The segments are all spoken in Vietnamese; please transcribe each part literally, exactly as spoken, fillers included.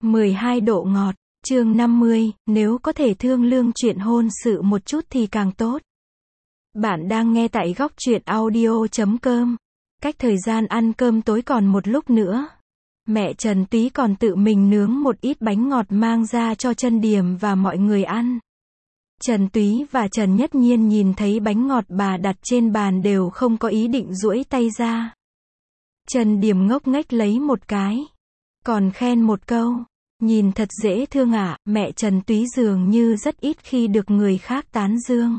mười hai độ ngọt, chương năm mươi, nếu có thể thương lượng chuyện hôn sự một chút thì càng tốt. Bạn đang nghe tại góc truyện audio chấm com. Cách thời gian ăn cơm tối còn một lúc nữa. Mẹ Trần Túy còn tự mình nướng một ít bánh ngọt mang ra cho Trần Điểm và mọi người ăn. Trần Túy và Trần Nhất Nhiên nhìn thấy bánh ngọt bà đặt trên bàn đều không có ý định duỗi tay ra. Trần Điểm ngốc nghếch lấy một cái, còn khen một câu, nhìn thật dễ thương ạ. Mẹ Trần Túy dường như rất ít khi được người khác tán dương.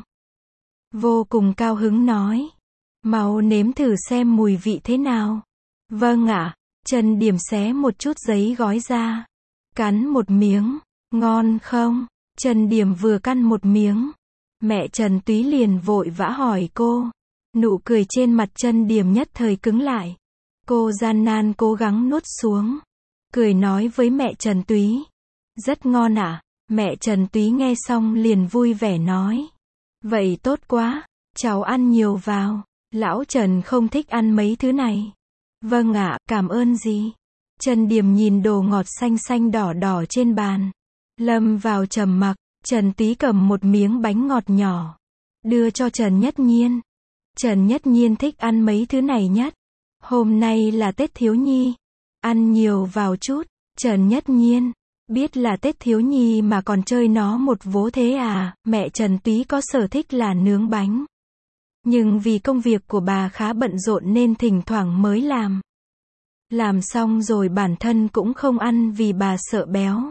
Vô cùng cao hứng nói, mau nếm thử xem mùi vị thế nào. Vâng ạ. Trần Điểm xé một chút giấy gói ra, cắn một miếng, ngon không? Trần Điểm vừa căn một miếng, mẹ Trần Túy liền vội vã hỏi cô. Nụ cười trên mặt Trần Điểm nhất thời cứng lại. Cô gian nan cố gắng nuốt xuống, cười nói với mẹ Trần Túy, rất ngon ạ. Mẹ Trần Túy nghe xong liền vui vẻ nói, vậy tốt quá, cháu ăn nhiều vào, lão Trần không thích ăn mấy thứ này. Vâng ạ, cảm ơn gì. Trần Điểm nhìn đồ ngọt xanh xanh đỏ đỏ trên bàn, lâm vào trầm mặc. Trần Túy cầm một miếng bánh ngọt nhỏ, đưa cho Trần Nhất Nhiên. Trần Nhất Nhiên thích ăn mấy thứ này nhất. Hôm nay là Tết Thiếu Nhi, ăn nhiều vào chút. Trần Nhất Nhiên, biết là Tết Thiếu Nhi mà còn chơi nó một vố thế à? Mẹ Trần Túy có sở thích là nướng bánh, nhưng vì công việc của bà khá bận rộn nên thỉnh thoảng mới làm. Làm xong rồi bản thân cũng không ăn vì bà sợ béo.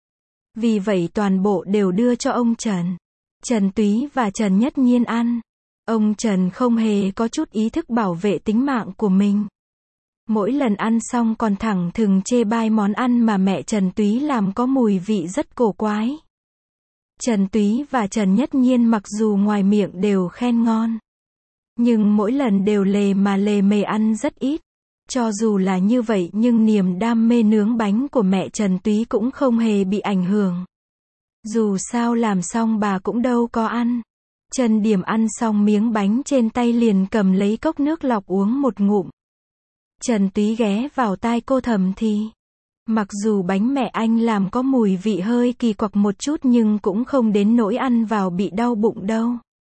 Vì vậy toàn bộ đều đưa cho ông Trần. Trần Túy và Trần Nhất Nhiên ăn. Ông Trần không hề có chút ý thức bảo vệ tính mạng của mình. Mỗi lần ăn xong còn thẳng thừng chê bai món ăn mà mẹ Trần Túy làm có mùi vị rất cổ quái. Trần Túy và Trần Nhất Nhiên mặc dù ngoài miệng đều khen ngon, nhưng mỗi lần đều lề mà lề mề ăn rất ít. Cho dù là như vậy nhưng niềm đam mê nướng bánh của mẹ Trần Túy cũng không hề bị ảnh hưởng. Dù sao làm xong bà cũng đâu có ăn. Trần Điểm ăn xong miếng bánh trên tay liền cầm lấy cốc nước lọc uống một ngụm. Trần Túy ghé vào tai cô thầm thì, mặc dù bánh mẹ anh làm có mùi vị hơi kỳ quặc một chút nhưng cũng không đến nỗi ăn vào bị đau bụng đâu.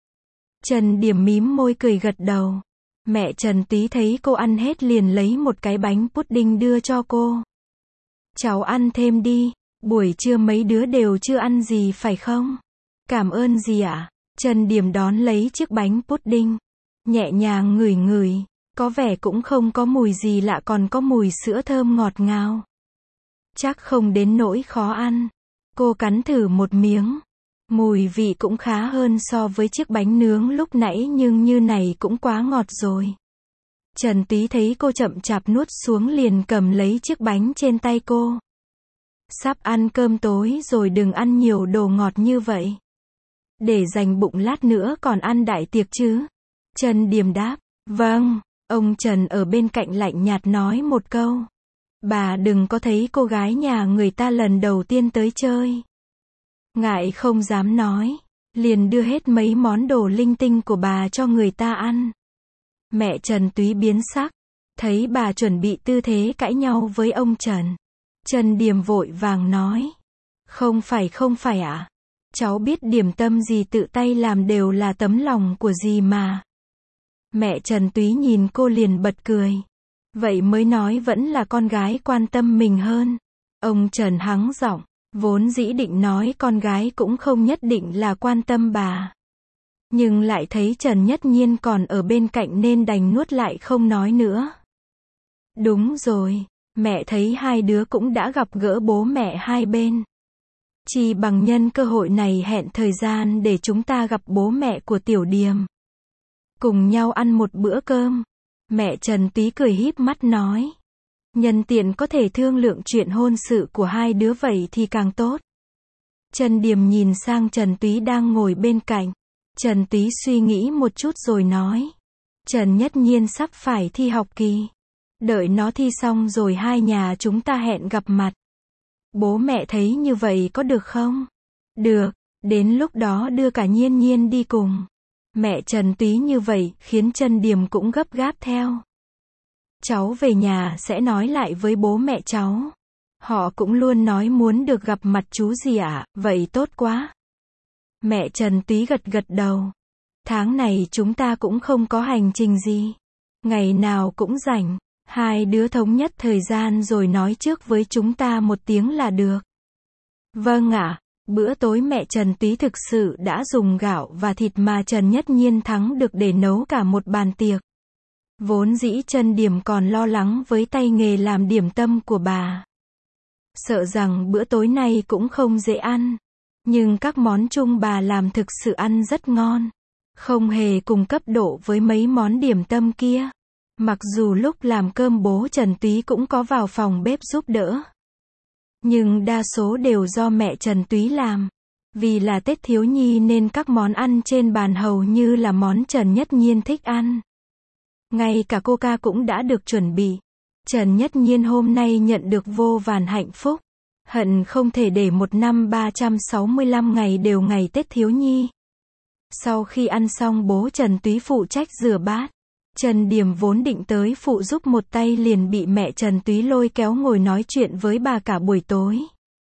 Trần Điểm mím môi cười gật đầu. Mẹ Trần Túy thấy cô ăn hết liền lấy một cái bánh pudding đưa cho cô. Cháu ăn thêm đi, buổi trưa mấy đứa đều chưa ăn gì phải không? Cảm ơn dì ạ. Trần Điểm đón lấy chiếc bánh pudding, nhẹ nhàng ngửi ngửi, có vẻ cũng không có mùi gì lạ, còn có mùi sữa thơm ngọt ngào. Chắc không đến nỗi khó ăn. Cô cắn thử một miếng. Mùi vị cũng khá hơn so với chiếc bánh nướng lúc nãy nhưng như này cũng quá ngọt rồi. Trần Túy thấy cô chậm chạp nuốt xuống liền cầm lấy chiếc bánh trên tay cô. Sắp ăn cơm tối rồi, đừng ăn nhiều đồ ngọt như vậy. Để dành bụng lát nữa còn ăn đại tiệc chứ. Trần Điểm đáp, vâng. Ông Trần ở bên cạnh lạnh nhạt nói một câu, bà đừng có thấy cô gái nhà người ta lần đầu tiên tới chơi. Ngại không dám nói, liền đưa hết mấy món đồ linh tinh của bà cho người ta ăn. Mẹ Trần Túy biến sắc, thấy bà chuẩn bị tư thế cãi nhau với ông Trần. Trần Điểm vội vàng nói, không phải không phải ạ. À? Cháu biết điểm tâm gì tự tay làm đều là tấm lòng của dì mà. Mẹ Trần Túy nhìn cô liền bật cười. Vậy mới nói vẫn là con gái quan tâm mình hơn. Ông Trần hắng giọng, vốn dĩ định nói con gái cũng không nhất định là quan tâm bà. Nhưng lại thấy Trần Nhất Nhiên còn ở bên cạnh nên đành nuốt lại không nói nữa. Đúng rồi, mẹ thấy hai đứa cũng đã gặp gỡ bố mẹ hai bên. Chỉ bằng nhân cơ hội này hẹn thời gian để chúng ta gặp bố mẹ của Tiểu Điềm. Cùng nhau ăn một bữa cơm. Mẹ Trần Túy cười híp mắt nói. Nhân tiện có thể thương lượng chuyện hôn sự của hai đứa vậy thì càng tốt. Trần Điểm nhìn sang Trần Túy đang ngồi bên cạnh. Trần Túy suy nghĩ một chút rồi nói. Trần Nhất Nhiên sắp phải thi học kỳ. Đợi nó thi xong rồi hai nhà chúng ta hẹn gặp mặt. Bố mẹ thấy như vậy có được không? Được, đến lúc đó đưa cả Nhiên Nhiên đi cùng. Mẹ Trần Túy như vậy khiến Trần Điểm cũng gấp gáp theo. Cháu về nhà sẽ nói lại với bố mẹ cháu. Họ cũng luôn nói muốn được gặp mặt chú gì ạ, vậy tốt quá. Mẹ Trần Túy gật gật đầu. Tháng này chúng ta cũng không có hành trình gì. Ngày nào cũng rảnh. Hai đứa thống nhất thời gian rồi nói trước với chúng ta một tiếng là được. Vâng ạ. Bữa tối mẹ Trần Túy thực sự đã dùng gạo và thịt mà Trần Nhất Nhiên thắng được để nấu cả một bàn tiệc. Vốn dĩ Trần Điểm còn lo lắng với tay nghề làm điểm tâm của bà. Sợ rằng bữa tối này cũng không dễ ăn. Nhưng các món chung bà làm thực sự ăn rất ngon. Không hề cùng cấp độ với mấy món điểm tâm kia. Mặc dù lúc làm cơm bố Trần Túy cũng có vào phòng bếp giúp đỡ. Nhưng đa số đều do mẹ Trần Túy làm. Vì là Tết thiếu nhi nên các món ăn trên bàn hầu như là món Trần Nhất Nhiên thích ăn. Ngay cả coca cũng đã được chuẩn bị. Trần Nhất Nhiên hôm nay nhận được vô vàn hạnh phúc. Hận không thể để một năm ba trăm sáu mươi lăm ngày đều ngày Tết thiếu nhi. Sau khi ăn xong bố Trần Túy phụ trách rửa bát. Trần Điểm vốn định tới phụ giúp một tay liền bị mẹ Trần Túy lôi kéo ngồi nói chuyện với bà cả buổi tối.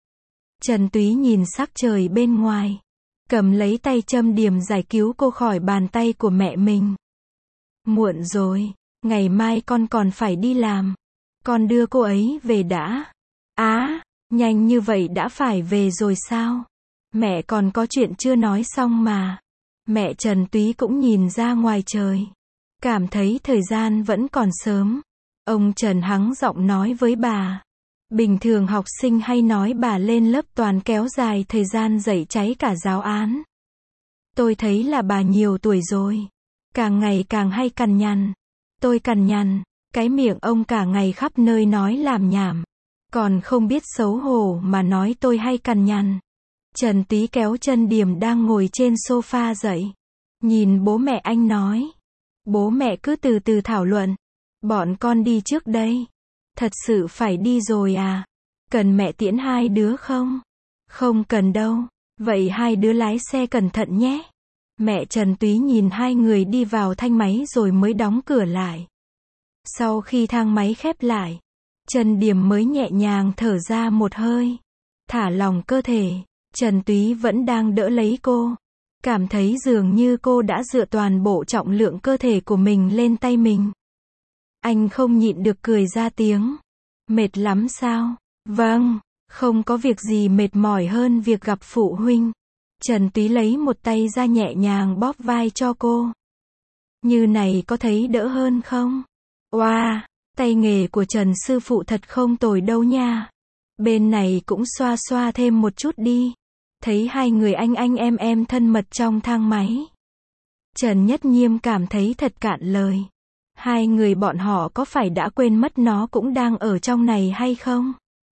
Trần Túy nhìn sắc trời bên ngoài. Cầm lấy tay Trâm Điểm giải cứu cô khỏi bàn tay của mẹ mình. Muộn rồi, ngày mai con còn phải đi làm. Con đưa cô ấy về đã. Á, nhanh như vậy đã phải về rồi sao? Mẹ còn có chuyện chưa nói xong mà. Mẹ Trần Túy cũng nhìn ra ngoài trời. Cảm thấy thời gian vẫn còn sớm. Ông Trần hắng giọng nói với bà. Bình thường học sinh hay nói bà lên lớp toàn kéo dài thời gian dạy cháy cả giáo án. Tôi thấy là bà nhiều tuổi rồi. Càng ngày càng hay cằn nhằn. Tôi cằn nhằn. Cái miệng ông cả ngày khắp nơi nói làm nhảm. Còn không biết xấu hổ mà nói tôi hay cằn nhằn. Trần Túy kéo Trần Điểm đang ngồi trên sofa dậy. Nhìn bố mẹ anh nói. Bố mẹ cứ từ từ thảo luận. Bọn con đi trước đây. Thật sự phải đi rồi à? Cần mẹ tiễn hai đứa không? Không cần đâu. Vậy hai đứa lái xe cẩn thận nhé. Mẹ Trần Túy nhìn hai người đi vào thang máy rồi mới đóng cửa lại. Sau khi thang máy khép lại, Trần Điểm mới nhẹ nhàng thở ra một hơi. Thả lỏng cơ thể. Trần Túy vẫn đang đỡ lấy cô. Cảm thấy dường như cô đã dựa toàn bộ trọng lượng cơ thể của mình lên tay mình. Anh không nhịn được cười ra tiếng. Mệt lắm sao? Vâng, không có việc gì mệt mỏi hơn việc gặp phụ huynh. Trần Túy lấy một tay ra nhẹ nhàng bóp vai cho cô. Như này có thấy đỡ hơn không? Oa, wow, tay nghề của Trần sư phụ thật không tồi đâu nha. Bên này cũng xoa xoa thêm một chút đi. Thấy hai người anh anh em em thân mật trong thang máy. Trần Nhất Nhiên cảm thấy thật cạn lời. Hai người bọn họ có phải đã quên mất nó cũng đang ở trong này hay không?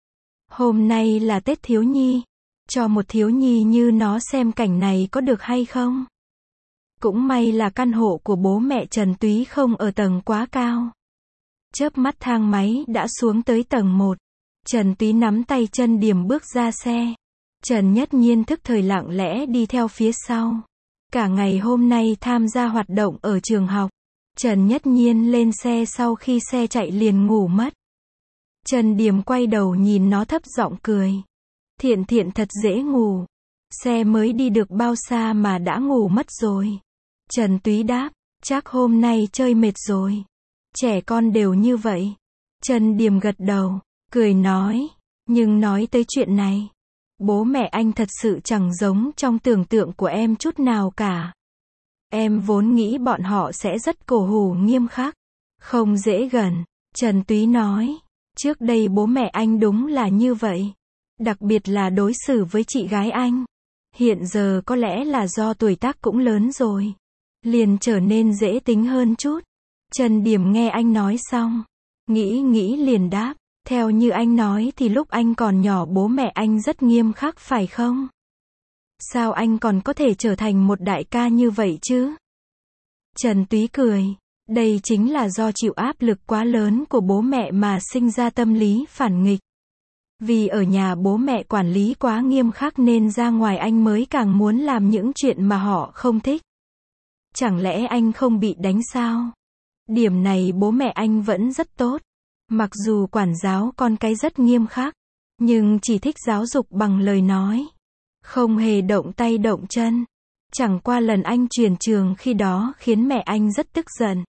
Hôm nay là Tết thiếu nhi. Cho một thiếu nhi như nó xem cảnh này có được hay không? Cũng may là căn hộ của bố mẹ Trần Túy không ở tầng quá cao. Chớp mắt thang máy đã xuống tới tầng một. Trần Túy nắm tay Trần Điểm bước ra xe. Trần Nhất Nhiên thức thời lặng lẽ đi theo phía sau. Cả ngày hôm nay tham gia hoạt động ở trường học. Trần Nhất Nhiên lên xe sau khi xe chạy liền ngủ mất. Trần Điểm quay đầu nhìn nó thấp giọng cười. Thiện thiện thật dễ ngủ. Xe mới đi được bao xa mà đã ngủ mất rồi. Trần Túy đáp, chắc hôm nay chơi mệt rồi. Trẻ con đều như vậy. Trần Điểm gật đầu, cười nói, nhưng nói tới chuyện này. Bố mẹ anh thật sự chẳng giống trong tưởng tượng của em chút nào cả. Em vốn nghĩ bọn họ sẽ rất cổ hủ nghiêm khắc. Không dễ gần. Trần Túy nói, trước đây bố mẹ anh đúng là như vậy. Đặc biệt là đối xử với chị gái anh. Hiện giờ có lẽ là do tuổi tác cũng lớn rồi. Liền trở nên dễ tính hơn chút. Trần Điểm nghe anh nói xong. Nghĩ nghĩ liền đáp. Theo như anh nói thì lúc anh còn nhỏ bố mẹ anh rất nghiêm khắc phải không? Sao anh còn có thể trở thành một đại ca như vậy chứ? Trần Túy cười. Đây chính là do chịu áp lực quá lớn của bố mẹ mà sinh ra tâm lý phản nghịch. Vì ở nhà bố mẹ quản lý quá nghiêm khắc nên ra ngoài anh mới càng muốn làm những chuyện mà họ không thích. Chẳng lẽ anh không bị đánh sao? Điểm này bố mẹ anh vẫn rất tốt. Mặc dù quản giáo con cái rất nghiêm khắc. nhưng chỉ thích giáo dục bằng lời nói. Không hề động tay động chân. Chẳng qua lần anh chuyển trường khi đó khiến mẹ anh rất tức giận.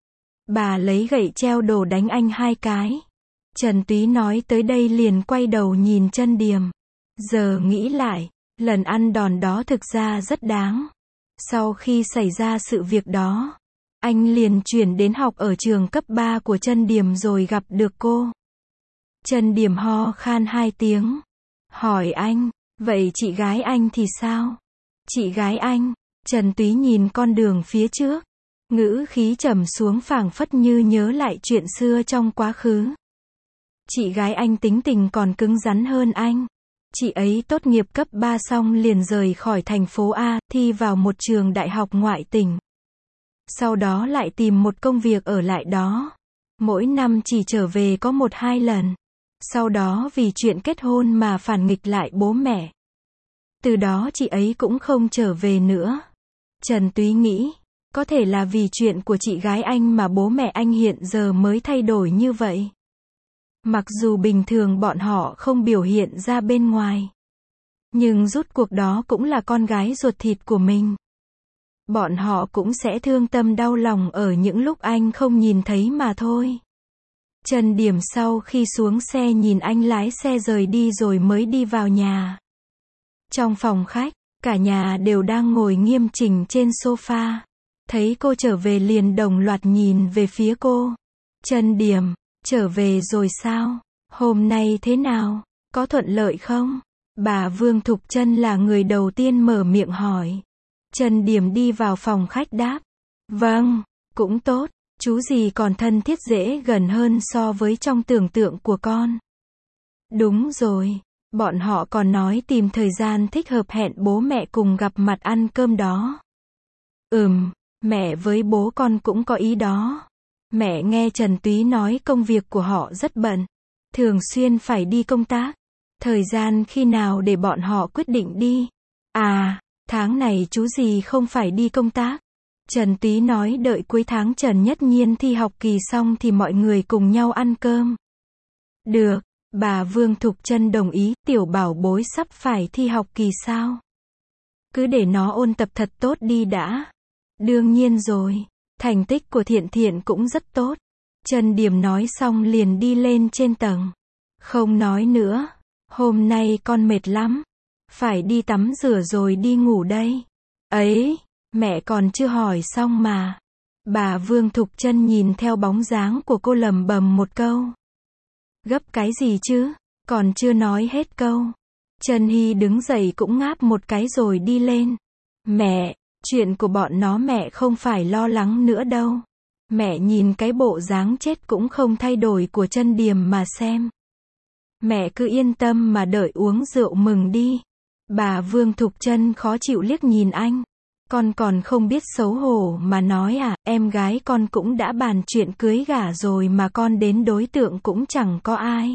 Bà lấy gậy treo đồ đánh anh hai cái. Trần Túy nói tới đây liền quay đầu nhìn Trân Điềm. Giờ nghĩ lại, lần ăn đòn đó thực ra rất đáng. Sau khi xảy ra sự việc đó, anh liền chuyển đến học ở trường cấp ba của Trân Điềm rồi gặp được cô. Trân Điềm ho khan hai tiếng. Hỏi anh, vậy chị gái anh thì sao? Chị gái anh, Trần Túy nhìn con đường phía trước. Ngữ khí trầm xuống phảng phất như nhớ lại chuyện xưa trong quá khứ. Chị gái anh tính tình còn cứng rắn hơn anh. Chị ấy tốt nghiệp cấp ba xong liền rời khỏi thành phố A, thi vào một trường đại học ngoại tỉnh. Sau đó lại tìm một công việc ở lại đó. Mỗi năm chỉ trở về có một hai lần. Sau đó vì chuyện kết hôn mà phản nghịch lại bố mẹ. Từ đó chị ấy cũng không trở về nữa. Trần Túy nghĩ, có thể là vì chuyện của chị gái anh mà bố mẹ anh hiện giờ mới thay đổi như vậy. Mặc dù bình thường bọn họ không biểu hiện ra bên ngoài. Nhưng rút cuộc đó cũng là con gái ruột thịt của mình. Bọn họ cũng sẽ thương tâm đau lòng ở những lúc anh không nhìn thấy mà thôi. Trần Điềm sau khi xuống xe nhìn anh lái xe rời đi rồi mới đi vào nhà. Trong phòng khách, cả nhà đều đang ngồi nghiêm chỉnh trên sofa. Thấy cô trở về liền đồng loạt nhìn về phía cô. Trân Điềm, trở về rồi sao? Hôm nay thế nào? Có thuận lợi không? Bà Vương Thục Trân là người đầu tiên mở miệng hỏi. Trân Điềm đi vào phòng khách đáp. Vâng, cũng tốt, chú gì còn thân thiết dễ gần hơn so với trong tưởng tượng của con. Đúng rồi, bọn họ còn nói tìm thời gian thích hợp hẹn bố mẹ cùng gặp mặt ăn cơm đó. Ừm, mẹ với bố con cũng có ý đó. Mẹ nghe Trần Túy nói công việc của họ rất bận, thường xuyên phải đi công tác. Thời gian khi nào để bọn họ quyết định đi? À, tháng này chú gì không phải đi công tác. Trần Túy nói đợi cuối tháng Trần Nhất Nhiên thi học kỳ xong thì mọi người cùng nhau ăn cơm. Được, bà Vương Thục Trân đồng ý, tiểu bảo bối sắp phải thi học kỳ sao? Cứ để nó ôn tập thật tốt đi đã. Đương nhiên rồi, thành tích của Thiện Thiện cũng rất tốt. Trân Điềm nói xong liền đi lên trên tầng. Không nói nữa, hôm nay con mệt lắm. Phải đi tắm rửa rồi đi ngủ đây. Ấy, mẹ còn chưa hỏi xong mà. Bà Vương Thục Trân nhìn theo bóng dáng của cô lẩm bẩm một câu. Gấp cái gì chứ, còn chưa nói hết câu. Trần Hy đứng dậy cũng ngáp một cái rồi đi lên. Mẹ, chuyện của bọn nó mẹ không phải lo lắng nữa đâu. Mẹ nhìn cái bộ dáng chết cũng không thay đổi của Trân Điềm mà xem. Mẹ cứ yên tâm mà đợi uống rượu mừng đi. Bà Vương Thục Trân khó chịu liếc nhìn anh. Con còn không biết xấu hổ mà nói à, em gái con cũng đã bàn chuyện cưới gả rồi mà con đến đối tượng cũng chẳng có ai.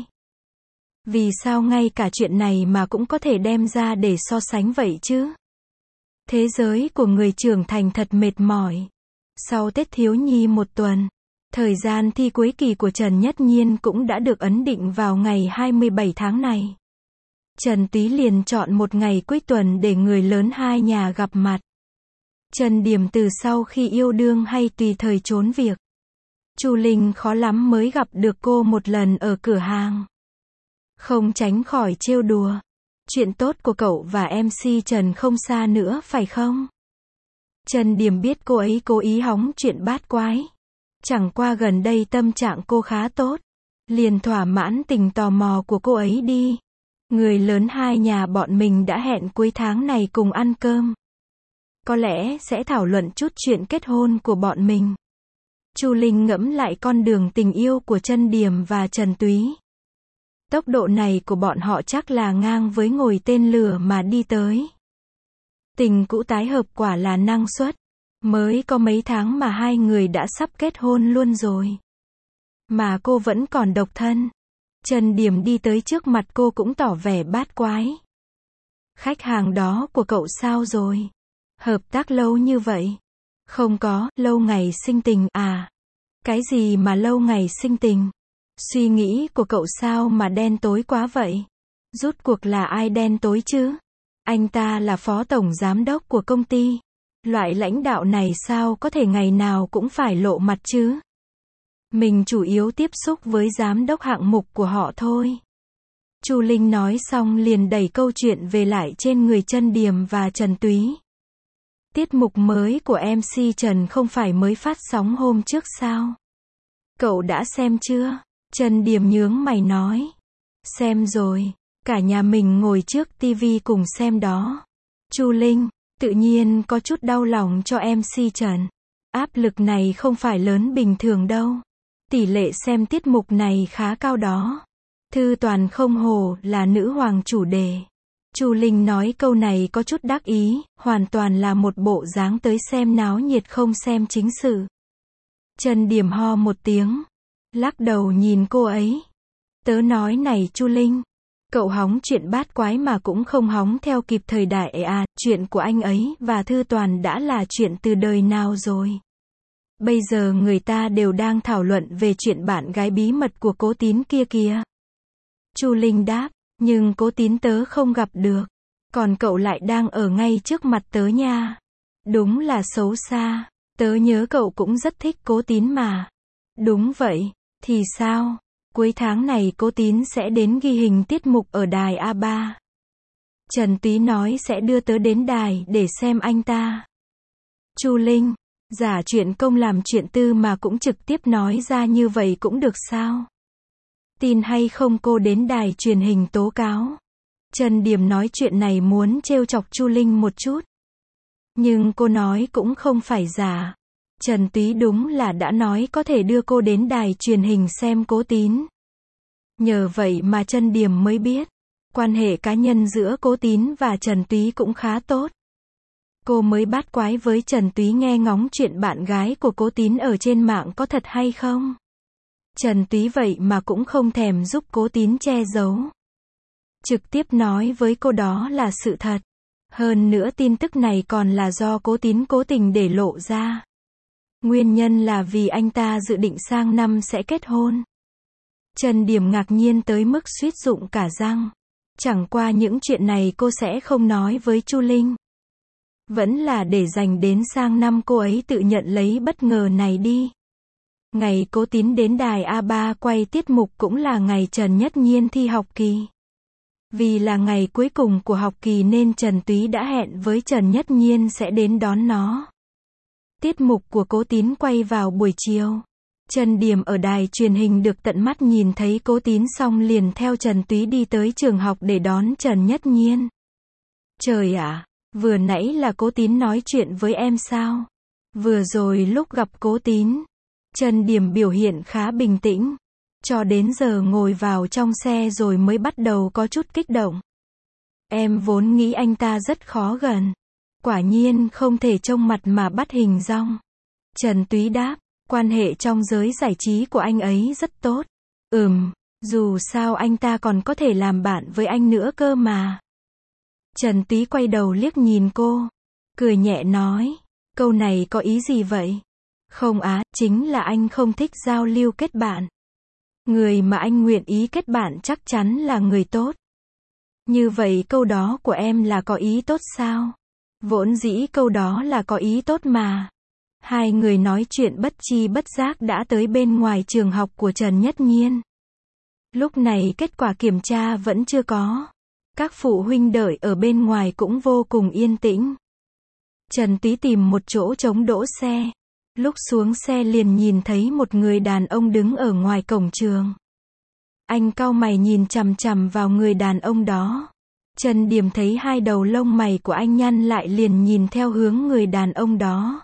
Vì sao ngay cả chuyện này mà cũng có thể đem ra để so sánh vậy chứ? Thế giới của người trưởng thành thật mệt mỏi. Sau Tết Thiếu Nhi một tuần, thời gian thi cuối kỳ của Trần Nhất Nhiên cũng đã được ấn định vào ngày hai mươi bảy tháng này. Trần Túy liền chọn một ngày cuối tuần để người lớn hai nhà gặp mặt. Trần Điềm từ sau khi yêu đương hay tùy thời trốn việc. Chu Linh khó lắm mới gặp được cô một lần ở cửa hàng. Không tránh khỏi trêu đùa. Chuyện tốt của cậu và em xê Trần không xa nữa phải không? Trần Điềm biết cô ấy cố ý hóng chuyện bát quái. Chẳng qua gần đây tâm trạng cô khá tốt. Liền thỏa mãn tình tò mò của cô ấy đi. Người lớn hai nhà bọn mình đã hẹn cuối tháng này cùng ăn cơm. Có lẽ sẽ thảo luận chút chuyện kết hôn của bọn mình. Chu Linh ngẫm lại con đường tình yêu của Trân Điềm và Trần Túy. Tốc độ này của bọn họ chắc là ngang với ngồi tên lửa mà đi tới. Tình cũ tái hợp quả là năng suất. Mới có mấy tháng mà hai người đã sắp kết hôn luôn rồi. Mà cô vẫn còn độc thân. Trần Điềm đi tới trước mặt cô cũng tỏ vẻ bát quái. Khách hàng đó của cậu sao rồi? Hợp tác lâu như vậy? Không có, lâu ngày sinh tình à? Cái gì mà lâu ngày sinh tình? Suy nghĩ của cậu sao mà đen tối quá vậy? Rút cuộc là ai đen tối chứ? Anh ta là phó tổng giám đốc của công ty. Loại lãnh đạo này sao có thể ngày nào cũng phải lộ mặt chứ? Mình chủ yếu tiếp xúc với giám đốc hạng mục của họ thôi. Chu Linh nói xong liền đẩy câu chuyện về lại trên người Trần Điềm và Trần Túy. Tiết mục mới của em xê Trần không phải mới phát sóng hôm trước sao? Cậu đã xem chưa? Trần Điềm nhướng mày nói. Xem rồi, cả nhà mình ngồi trước tivi cùng xem đó. Chu Linh, tự nhiên có chút đau lòng cho em xê Trần. Áp lực này không phải lớn bình thường đâu. Tỷ lệ xem tiết mục này khá cao đó. Thư toàn không hổ là nữ hoàng chủ đề. Chu Linh nói câu này có chút đắc ý, hoàn toàn là một bộ dáng tới xem náo nhiệt không xem chính sự. Trần Điềm ho một tiếng, lắc đầu nhìn cô ấy. Tớ nói này Chu Linh, cậu hóng chuyện bát quái mà cũng không hóng theo kịp thời đại à, chuyện của anh ấy và Thư toàn đã là chuyện từ đời nào rồi. Bây giờ người ta đều đang thảo luận về chuyện bạn gái bí mật của Cố Tín kia kìa. Chu Linh đáp, nhưng Cố Tín tớ không gặp được. Còn cậu lại đang ở ngay trước mặt tớ nha. Đúng là xấu xa. Tớ nhớ cậu cũng rất thích Cố Tín mà. Đúng vậy. Thì sao? Cuối tháng này Cố Tín sẽ đến ghi hình tiết mục ở đài a ba. Trần Túy nói sẽ đưa tớ đến đài để xem anh ta. Chu Linh, giả chuyện công làm chuyện tư mà cũng trực tiếp nói ra như vậy cũng được sao? Tin hay không cô đến đài truyền hình tố cáo. Trần Điềm nói chuyện này muốn trêu chọc Chu Linh một chút. Nhưng cô nói cũng không phải giả. Trần Túy đúng là đã nói có thể đưa cô đến đài truyền hình xem Cố Tín. Nhờ vậy mà Trần Điềm mới biết, quan hệ cá nhân giữa Cố Tín và Trần Túy cũng khá tốt. Cô mới bát quái với Trần Túy nghe ngóng chuyện bạn gái của Cố Tín ở trên mạng có thật hay không. Trần Túy vậy mà cũng không thèm giúp Cố Tín che giấu. Trực tiếp nói với cô đó là sự thật. Hơn nữa tin tức này còn là do Cố Tín cố tình để lộ ra. Nguyên nhân là vì anh ta dự định sang năm sẽ kết hôn. Trần Điềm ngạc nhiên tới mức suýt rụng cả răng. Chẳng qua những chuyện này cô sẽ không nói với Chu Linh. Vẫn là để dành đến sang năm cô ấy tự nhận lấy bất ngờ này đi. Ngày Cố Tín đến đài a ba quay tiết mục cũng là ngày Trần Nhất Nhiên thi học kỳ. Vì là ngày cuối cùng của học kỳ nên Trần Túy đã hẹn với Trần Nhất Nhiên sẽ đến đón nó. Tiết mục của Cố Tín quay vào buổi chiều. Trần Điềm ở đài truyền hình được tận mắt nhìn thấy Cố Tín xong liền theo Trần Túy đi tới trường học để đón Trần Nhất Nhiên. Trời ạ, vừa nãy là Cố Tín nói chuyện với em sao? Vừa rồi lúc gặp Cố Tín, Trần Điềm biểu hiện khá bình tĩnh. Cho đến giờ ngồi vào trong xe rồi mới bắt đầu có chút kích động. Em vốn nghĩ anh ta rất khó gần. Quả nhiên không thể trông mặt mà bắt hình dong. Trần Túy đáp, quan hệ trong giới giải trí của anh ấy rất tốt. Ừm, dù sao anh ta còn có thể làm bạn với anh nữa cơ mà. Trần Túy quay đầu liếc nhìn cô, cười nhẹ nói, câu này có ý gì vậy? Không á, chính là anh không thích giao lưu kết bạn. Người mà anh nguyện ý kết bạn chắc chắn là người tốt. Như vậy câu đó của em là có ý tốt sao? Vốn dĩ câu đó là có ý tốt mà. Hai người nói chuyện bất chi bất giác đã tới bên ngoài trường học của Trần Nhất Nhiên. Lúc này kết quả kiểm tra vẫn chưa có. Các phụ huynh đợi ở bên ngoài cũng vô cùng yên tĩnh. Trần Túy tìm một chỗ trống đỗ xe. Lúc xuống xe liền nhìn thấy một người đàn ông đứng ở ngoài cổng trường. Anh cau mày nhìn chằm chằm vào người đàn ông đó. Trần Điềm thấy hai đầu lông mày của anh nhăn lại liền nhìn theo hướng người đàn ông đó.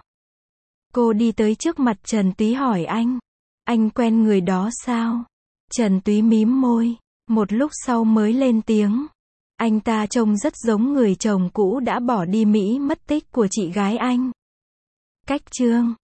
Cô đi tới trước mặt Trần Túy hỏi anh. Anh quen người đó sao? Trần Túy mím môi. Một lúc sau mới lên tiếng. Anh ta trông rất giống người chồng cũ đã bỏ đi Mỹ mất tích của chị gái anh. Cách chương